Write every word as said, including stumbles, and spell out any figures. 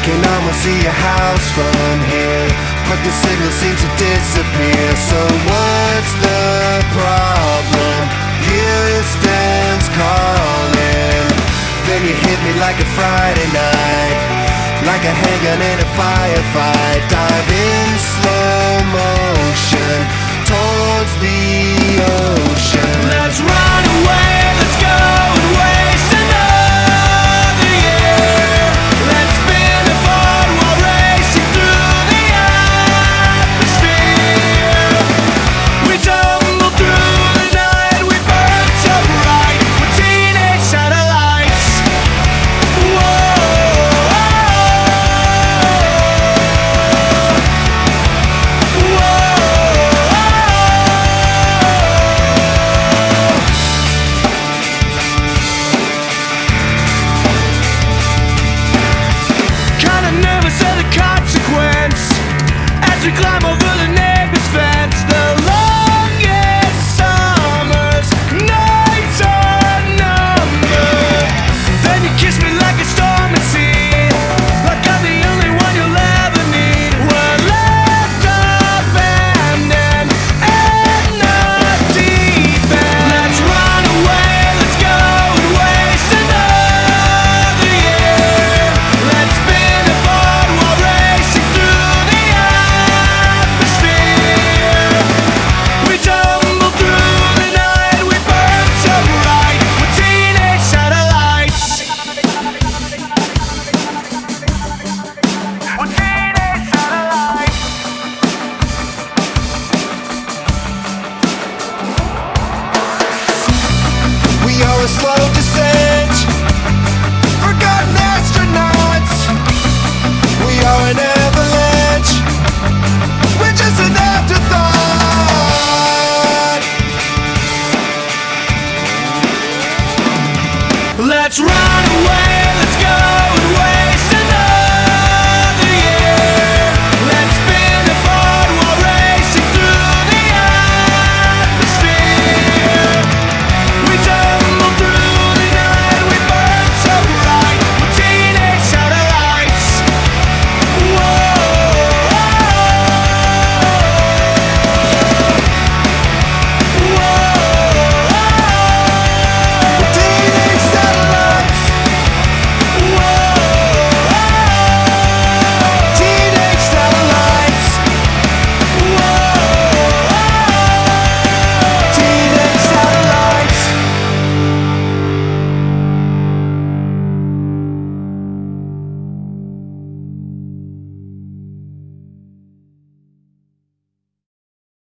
can almost see your house from here, but the signal seems to disappear. So what's the problem? Houston's calling. Then you hit me like a Friday night, like a handgun in a firefight. Dive in slow motion towards the ocean. Let's run away, let's go and waste another year. Let's spin a ball while racing through the atmosphere. We tumble through the night, we burn so bright. We're teenage satellites. As we climb over the neighbor's fence, the longest summer's nights are numbered. Then you kiss me like a storm at sea, like I'm the only one you'll ever need. We're left abandoned in the deep end. Let's run away, let's go and waste another year. Let's spin a board while racing through the A slow descent, forgotten astronauts. We are an avalanche, we're just an afterthought. Let's run.